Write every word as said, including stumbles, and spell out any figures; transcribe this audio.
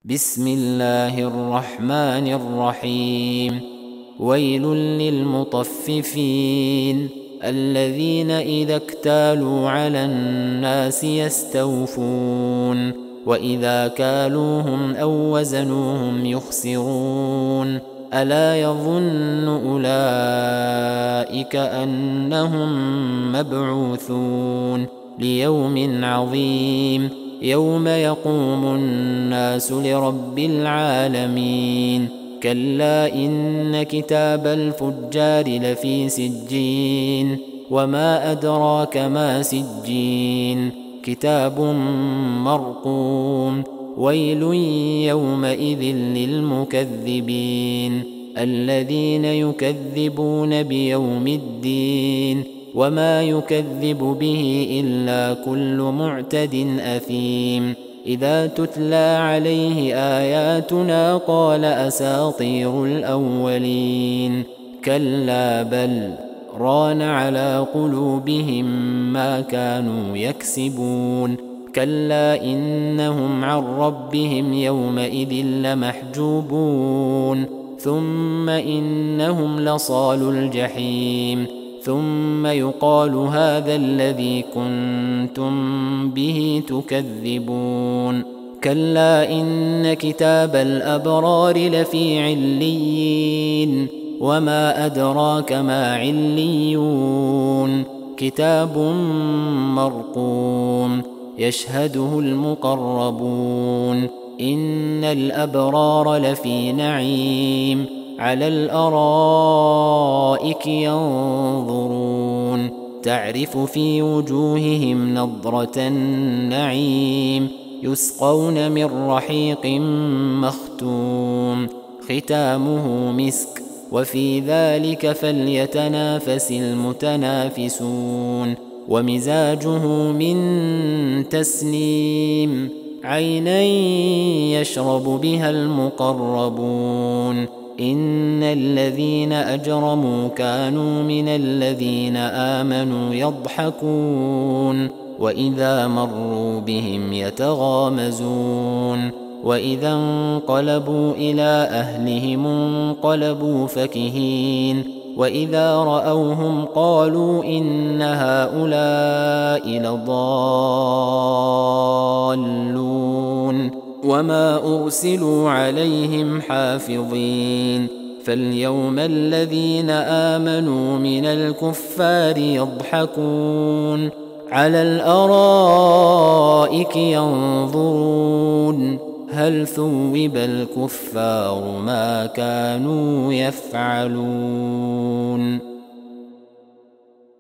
بسم الله الرحمن الرحيم ويل للمطففين الذين إذا اكتالوا على الناس يستوفون وإذا كالوهم أو وزنوهم يخسرون ألا يظن أولئك أنهم مبعوثون ليوم عظيم يوم يقوم الناس لرب العالمين كلا إن كتاب الفجار لفي سجين وما أدراك ما سجين كتاب مرقوم ويل يومئذ للمكذبين الذين يكذبون بيوم الدين وما يكذب به إلا كل معتد أثيم إذا تتلى عليه آياتنا قال أساطير الأولين كلا بل ران على قلوبهم ما كانوا يكسبون كلا إنهم عن ربهم يومئذ لمحجوبون ثم إنهم لصالو الجحيم ثم يقال هذا الذي كنتم به تكذبون كلا إن كتاب الأبرار لفي عليين وما أدراك ما عليون كتاب مرقوم يشهده المقربون إن الأبرار لفي نعيم على الأرائك ينظرون تعرف في وجوههم نضرة النعيم يسقون من رحيق مختوم ختامه مسك وفي ذلك فليتنافس المتنافسون ومزاجه من تسنيم عينا يشرب بها المقربون إن الذين أجرموا كانوا من الذين آمنوا يضحكون وإذا مروا بهم يتغامزون وإذا انقلبوا إلى أهلهم انقلبوا فكهين وإذا رأوهم قالوا إن هؤلاء لضالون وما أرسلوا عليهم حافظين فاليوم الذين آمنوا من الكفار يضحكون على الأرائك ينظرون هل ثوب الكفار ما كانوا يفعلون.